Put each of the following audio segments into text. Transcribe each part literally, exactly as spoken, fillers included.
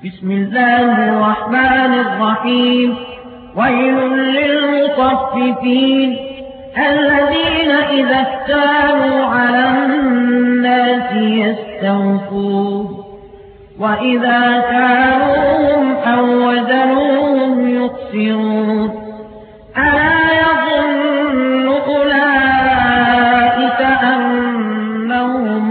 بسم الله الرحمن الرحيم ويل للمطففين الذين إذا اكتالوا على الناس يستوفون وإذا كالوهم أو وزنوهم يخسرون ألا يظن أولئك أنهم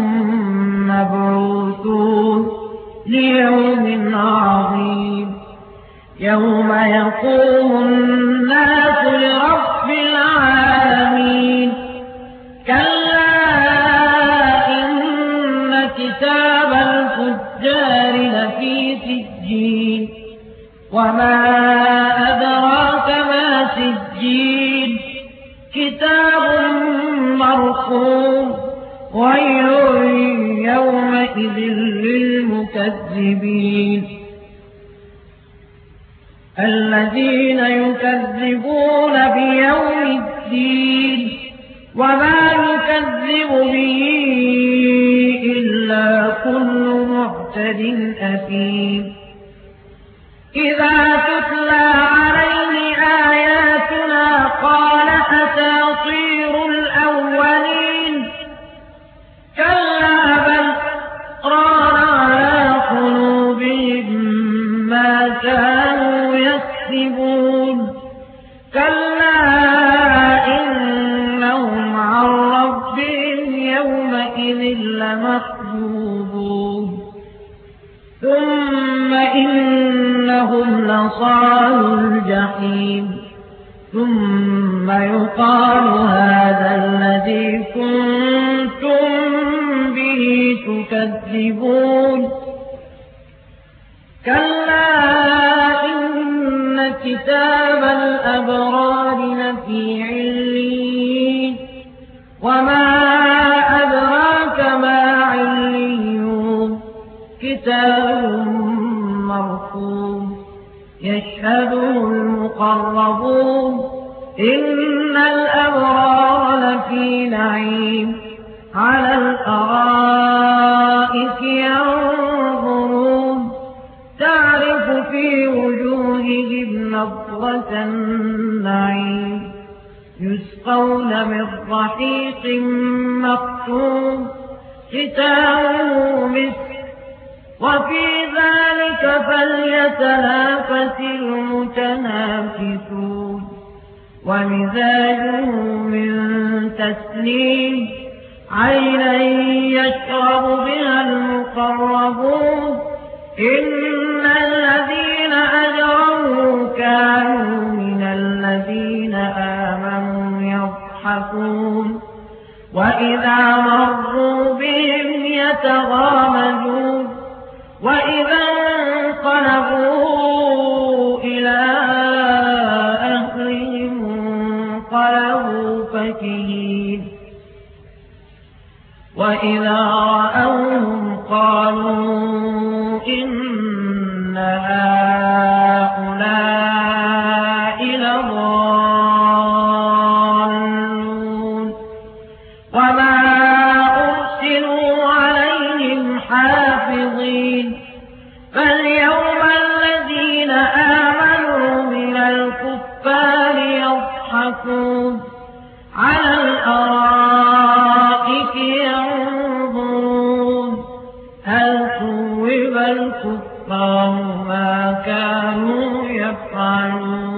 مبعوثون ليوم عظيم يوم يقوم الناس لرب العالمين كلا إن كتاب الفجار لفي سجين وما أدراك ما سجين كتاب مرقوم ويل يومئذ للمكذبين الذين يكذبون بيوم الدين وما يكذب به إلا كل معتد أثيم إذا تتلى عليه آياتنا قال أساطير الأولين كلا بل ران على قلوبهم ما كانوا يكسبون كلا إنهم عن ربهم يومئذ لمحجوبون ثم إنهم لصالوا الجحيم ثم يقال هذا الذي كنتم به تكذبون كلا إن كتاب الأبرار لفي عليين وما أدراك ما عليون كتاب مرقوم يشهده المقربون إن الأبرار لفي نعيم على الأرائك ينظرون تعرف في وجوههم نضرة النعيم يسقون من رحيق مختوم ختامه مسك وفي ذلك فليتنافس المتنافسون ومزاجه من تسنيم عينا يشرب بها المقربون إن الذين أجرموا كانوا من الذين آمنوا يضحكون وإذا مروا بهم يتغامزون وإذا انقلبوا إلى أهلهم انقلبوا فكهين وإذا رأوهم قالوا إن هؤلاء لضالون وما أرسلوا عليهم حافظين فاليوم الذين آمنوا من الكفار يضحكون على الأرائك ينظرون هل ثوب الكفار ما كانوا يفعلون